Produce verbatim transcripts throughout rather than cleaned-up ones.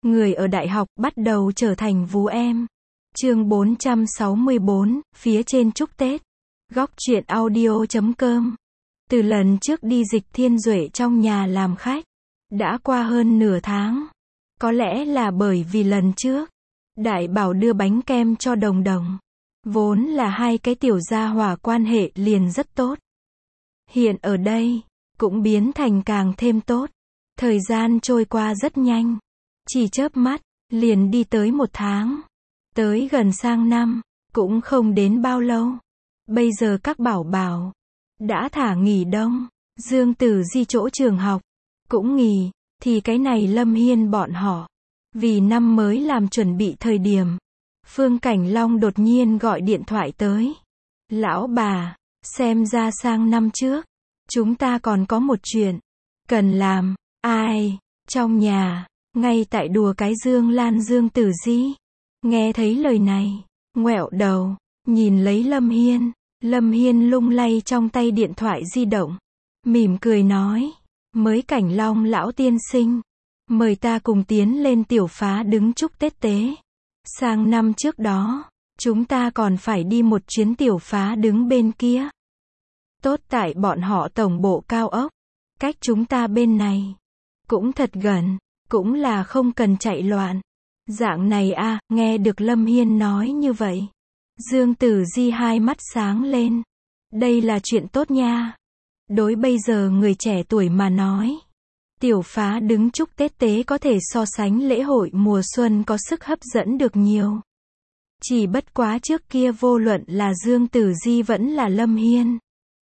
Người ở đại học bắt đầu trở thành vú em. Chương bốn trăm sáu mươi bốn, phía trên chúc Tết. Góc truyện audio chấm com. Từ lần trước đi Dịch Thiên Duệ trong nhà làm khách, đã qua hơn nửa tháng. Có lẽ là bởi vì lần trước, Đại Bảo đưa bánh kem cho Đồng Đồng. Vốn là hai cái tiểu gia hỏa quan hệ liền rất tốt. Hiện ở đây, cũng biến thành càng thêm tốt. Thời gian trôi qua rất nhanh. Chỉ chớp mắt, liền đi tới một tháng. Tới gần sang năm, cũng không đến bao lâu. Bây giờ các bảo bảo đã thả nghỉ đông. Dương Tử Di chỗ trường học cũng nghỉ, thì cái này Lâm Hiên bọn họ, vì năm mới làm chuẩn bị thời điểm, Phương Cảnh Long đột nhiên gọi điện thoại tới. Lão bà, xem ra sang năm trước, chúng ta còn có một chuyện cần làm. Ai? Trong nhà, ngay tại đùa cái Dương Lan Dương Tử Di, nghe thấy lời này, ngoẹo đầu, nhìn lấy Lâm Hiên. Lâm Hiên lung lay trong tay điện thoại di động, mỉm cười nói, mới Cảnh Long lão tiên sinh, mời ta cùng tiến lên tiểu phá đứng chúc Tết tế. Sang năm trước đó, chúng ta còn phải đi một chuyến tiểu phá đứng bên kia. Tốt tại bọn họ tổng bộ cao ốc, cách chúng ta bên này cũng thật gần, cũng là không cần chạy loạn. Dạng này a, nghe được Lâm Hiên nói như vậy, Dương Tử Di hai mắt sáng lên. Đây là chuyện tốt nha. Đối bây giờ người trẻ tuổi mà nói, tiểu phá đứng chúc Tết tế có thể so sánh lễ hội mùa xuân có sức hấp dẫn được nhiều. Chỉ bất quá trước kia vô luận là Dương Tử Di vẫn là Lâm Hiên,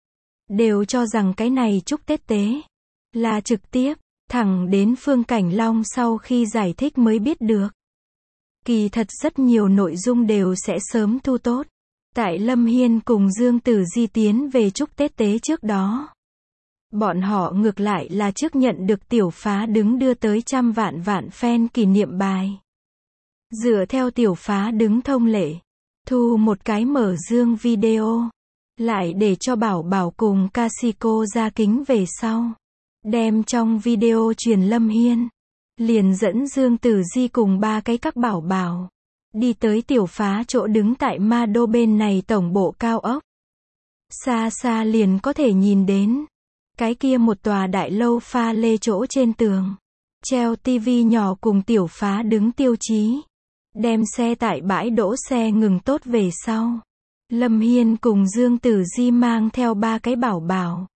đều cho rằng cái này chúc Tết tế là trực tiếp, thẳng đến Phương Cảnh Long sau khi giải thích mới biết được. Kỳ thật rất nhiều nội dung đều sẽ sớm thu tốt. Tại Lâm Hiên cùng Dương Tử Di tiến về chúc Tết tế trước đó, bọn họ ngược lại là trước nhận được tiểu phá đứng đưa tới trăm vạn vạn fan kỷ niệm bài. Dựa theo tiểu phá đứng thông lệ, thu một cái mở dương video, lại để cho Bảo Bảo cùng Casico ra kính về sau, đem trong video truyền Lâm Hiên, liền dẫn Dương Tử Di cùng ba cái các bảo bảo đi tới tiểu phá chỗ đứng tại Ma Đô bên này tổng bộ cao ốc. Xa xa liền có thể nhìn đến cái kia một tòa đại lâu pha lê chỗ trên tường treo tivi nhỏ cùng tiểu phá đứng tiêu chí. Đem xe tại bãi đỗ xe ngừng tốt về sau, Lâm Hiên cùng Dương Tử Di mang theo ba cái bảo bảo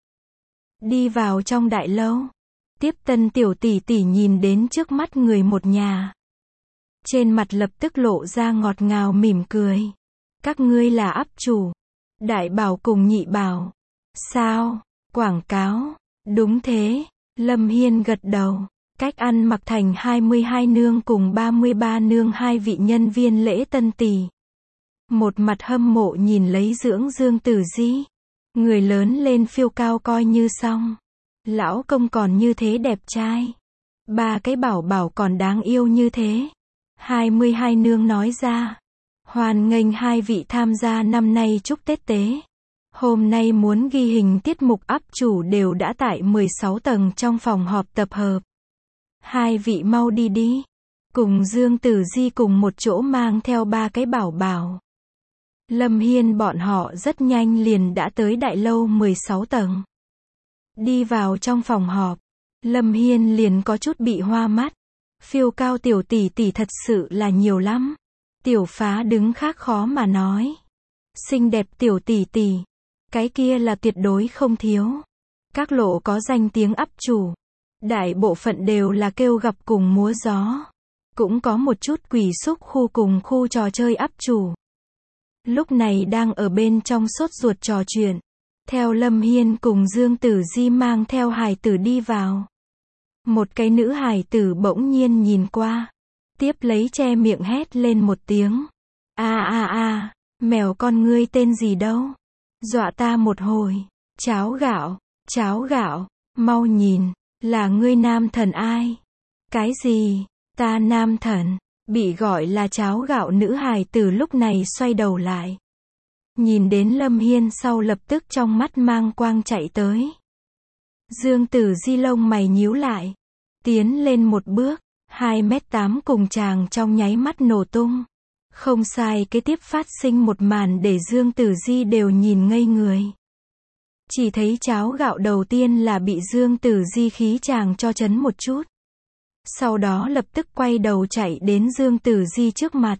đi vào trong đại lâu. Tiếp tân tiểu tỷ tỷ nhìn đến trước mắt người một nhà, trên mặt lập tức lộ ra ngọt ngào mỉm cười. Các ngươi là áp chủ? Đại Bảo cùng Nhị Bảo. Sao? Quảng cáo? Đúng thế. Lâm Hiên gật đầu. Cách ăn mặc thành hai mươi hai nương cùng ba mươi ba nương hai vị nhân viên lễ tân tỷ. Một mặt hâm mộ nhìn lấy dưỡng Dương Tử Di. Người lớn lên phiêu cao coi như xong. Lão công còn như thế đẹp trai. Ba cái bảo bảo còn đáng yêu như thế. hai mươi hai nương nói ra. Hoan nghênh hai vị tham gia năm nay chúc Tết tế. Hôm nay muốn ghi hình tiết mục áp chủ đều đã tại mười sáu tầng trong phòng họp tập hợp. Hai vị mau đi đi. Cùng Dương Tử Di cùng một chỗ mang theo ba cái bảo bảo. Lâm Hiên bọn họ rất nhanh liền đã tới đại lâu mười sáu tầng. Đi vào trong phòng họp, Lâm Hiên liền có chút bị hoa mắt. Phiêu cao tiểu tỷ tỷ thật sự là nhiều lắm. Tiểu phá đứng khác khó mà nói. Xinh đẹp tiểu tỷ tỷ, cái kia là tuyệt đối không thiếu. Các lộ có danh tiếng áp chủ, đại bộ phận đều là kêu gặp cùng múa gió. Cũng có một chút quỷ xúc khu cùng khu trò chơi áp chủ. Lúc này đang ở bên trong sốt ruột trò chuyện. Theo Lâm Hiên cùng Dương Tử Di mang theo hài tử đi vào. Một cái nữ hài tử bỗng nhiên nhìn qua. Tiếp lấy che miệng hét lên một tiếng. A a a, mèo con ngươi tên gì đâu? Dọa ta một hồi. Cháo gạo, cháo gạo, mau nhìn, là ngươi nam thần ai? Cái gì? Ta nam thần? Bị gọi là cháo gạo nữ hài tử lúc này xoay đầu lại. Nhìn đến Lâm Hiên sau lập tức trong mắt mang quang chạy tới. Dương Tử Di lông mày nhíu lại. Tiến lên một bước, hai mét tám cùng chàng trong nháy mắt nổ tung. Không sai, kế tiếp phát sinh một màn để Dương Tử Di đều nhìn ngây người. Chỉ thấy cháo gạo đầu tiên là bị Dương Tử Di khí chàng cho chấn một chút. Sau đó lập tức quay đầu chạy đến Dương Tử Di trước mặt.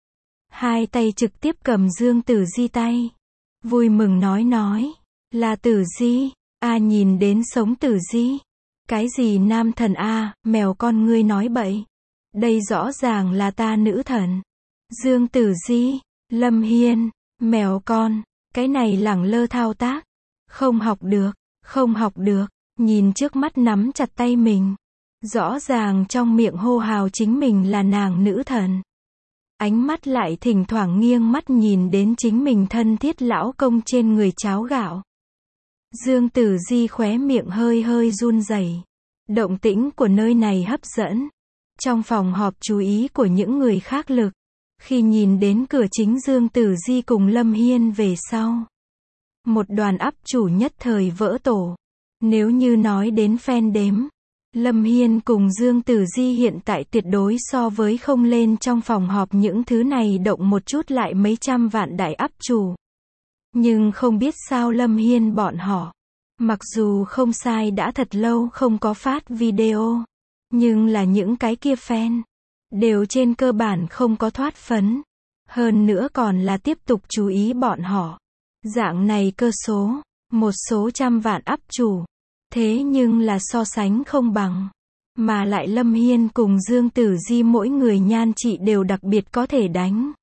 Hai tay trực tiếp cầm Dương Tử Di tay. Vui mừng nói nói. Là Tử Di, a nhìn đến sống Tử Di. Cái gì nam thần a, mèo con ngươi nói bậy. Đây rõ ràng là ta nữ thần. Dương Tử Di, Lâm Hiên, mèo con, cái này lẳng lơ thao tác. Không học được, không học được, nhìn trước mắt nắm chặt tay mình. Rõ ràng trong miệng hô hào chính mình là nàng nữ thần. Ánh mắt lại thỉnh thoảng nghiêng mắt nhìn đến chính mình thân thiết lão công trên người cháo gạo. Dương Tử Di khóe miệng hơi hơi run rẩy. Động tĩnh của nơi này hấp dẫn. Trong phòng họp chú ý của những người khác lực. Khi nhìn đến cửa chính Dương Tử Di cùng Lâm Hiên về sau. Một đoàn ắp chủ nhất thời vỡ tổ. Nếu như nói đến fan đếm, Lâm Hiên cùng Dương Tử Di hiện tại tuyệt đối so với không lên trong phòng họp những thứ này động một chút lại mấy trăm vạn đại ắp chủ. Nhưng không biết sao Lâm Hiên bọn họ, mặc dù không sai đã thật lâu không có phát video, nhưng là những cái kia fan, đều trên cơ bản không có thoát phấn. Hơn nữa còn là tiếp tục chú ý bọn họ. Dạng này cơ số, một số trăm vạn ắp chủ. Thế nhưng là so sánh không bằng. Mà lại Lâm Hiên cùng Dương Tử Di mỗi người nhan trị đều đặc biệt có thể đánh.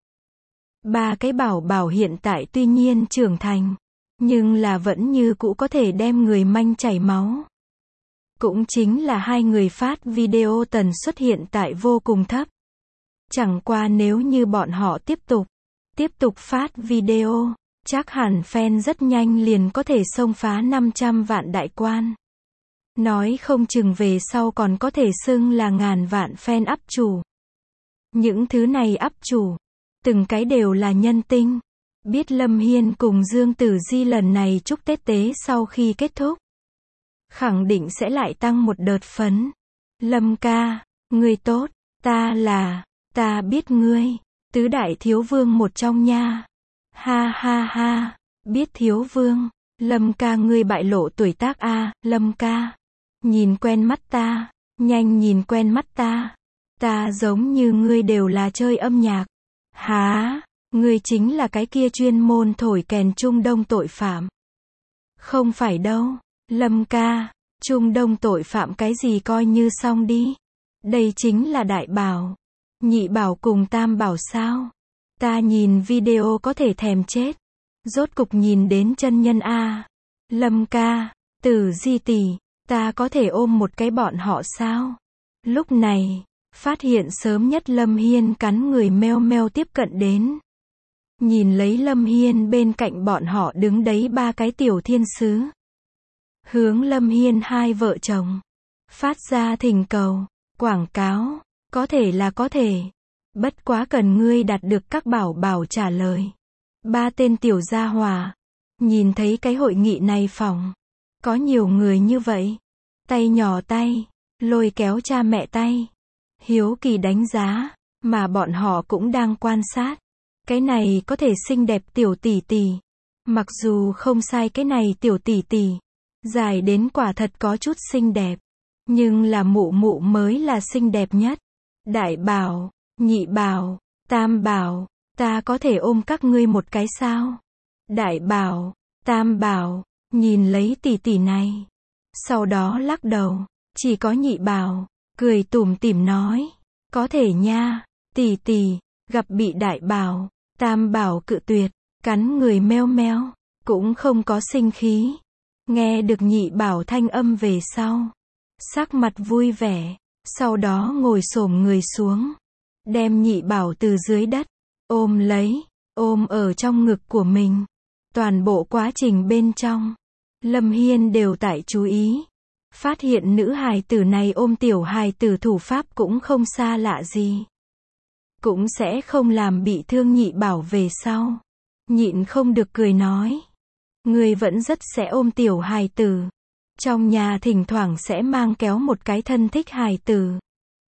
Ba cái bảo bảo hiện tại tuy nhiên trưởng thành, nhưng là vẫn như cũ có thể đem người manh chảy máu. Cũng chính là hai người phát video tần suất hiện tại vô cùng thấp. Chẳng qua nếu như bọn họ tiếp tục, tiếp tục phát video, chắc hẳn fan rất nhanh liền có thể xông phá năm trăm vạn đại quan. Nói không chừng về sau còn có thể xưng là ngàn vạn fan ắp chủ. Những thứ này ắp chủ, từng cái đều là nhân tinh. Biết Lâm Hiên cùng Dương Tử Di lần này chúc Tết tế sau khi kết thúc, khẳng định sẽ lại tăng một đợt phấn. Lâm ca, ngươi tốt, ta là, ta biết ngươi, tứ đại thiếu vương một trong nha. Ha ha ha, biết thiếu vương, Lâm ca ngươi bại lộ tuổi tác a, Lâm ca. Nhìn quen mắt ta, nhanh nhìn quen mắt ta. Ta giống như ngươi đều là chơi âm nhạc. Hả, ngươi chính là cái kia chuyên môn thổi kèn Trung Đông tội phạm. Không phải đâu, Lâm ca, Trung Đông tội phạm cái gì coi như xong đi. Đây chính là đại bảo, nhị bảo cùng tam bảo sao. Ta nhìn video có thể thèm chết. Rốt cục nhìn đến chân nhân a. Lâm ca, Tử Di tỷ, ta có thể ôm một cái bọn họ sao? Lúc này, phát hiện sớm nhất Lâm Hiên cắn người meo meo tiếp cận đến. Nhìn lấy Lâm Hiên bên cạnh bọn họ đứng đấy ba cái tiểu thiên sứ. Hướng Lâm Hiên hai vợ chồng. Phát ra thỉnh cầu, quảng cáo, có thể là có thể. Bất quá cần ngươi đạt được các bảo bảo trả lời. Ba tên tiểu gia hòa. Nhìn thấy cái hội nghị này phòng. Có nhiều người như vậy. Tay nhỏ tay. Lôi kéo cha mẹ tay. Hiếu kỳ đánh giá. Mà bọn họ cũng đang quan sát. Cái này có thể xinh đẹp tiểu tỷ tỷ. Mặc dù không sai cái này tiểu tỷ tỷ. Dài đến quả thật có chút xinh đẹp. Nhưng là mụ mụ mới là xinh đẹp nhất. Đại bảo. Nhị bảo, tam bảo, ta có thể ôm các ngươi một cái sao? Đại bảo, tam bảo, nhìn lấy tỷ tỷ này. Sau đó lắc đầu, chỉ có nhị bảo, cười tủm tỉm nói. Có thể nha, tỷ tỷ, gặp bị đại bảo, tam bảo cự tuyệt, cắn người meo meo, cũng không có sinh khí. Nghe được nhị bảo thanh âm về sau. Sắc mặt vui vẻ, sau đó ngồi xổm người xuống. Đem nhị bảo từ dưới đất, ôm lấy, ôm ở trong ngực của mình. Toàn bộ quá trình bên trong, Lâm Hiên đều tại chú ý. Phát hiện nữ hài tử này ôm tiểu hài tử thủ pháp cũng không xa lạ gì. Cũng sẽ không làm bị thương nhị bảo về sau. Nhịn không được cười nói. Người vẫn rất sẽ ôm tiểu hài tử. Trong nhà thỉnh thoảng sẽ mang kéo một cái thân thích hài tử.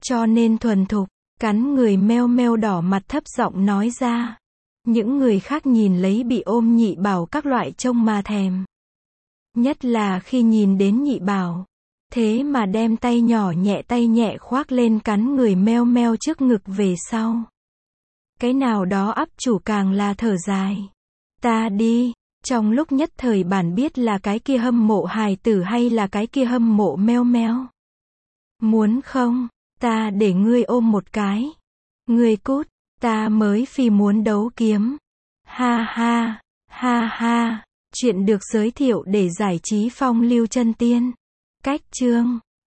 cho nên thuần thục, cắn người meo meo đỏ mặt thấp giọng nói ra. Những người khác nhìn lấy bị ôm Nhị Bảo các loại trông mà thèm. Nhất là khi nhìn đến Nhị Bảo. Thế mà đem tay nhỏ nhẹ tay nhẹ khoác lên cắn người meo meo trước ngực về sau. Cái nào đó ấp chủ càng là thở dài. Ta đi, trong lúc nhất thời bản biết là cái kia hâm mộ hài tử hay là cái kia hâm mộ meo meo. Muốn không, ta để ngươi ôm một cái. Ngươi cút, ta mới phi muốn đấu kiếm. Ha ha, ha ha, chuyện được giới thiệu để giải trí phong lưu chân tiên. Cách chương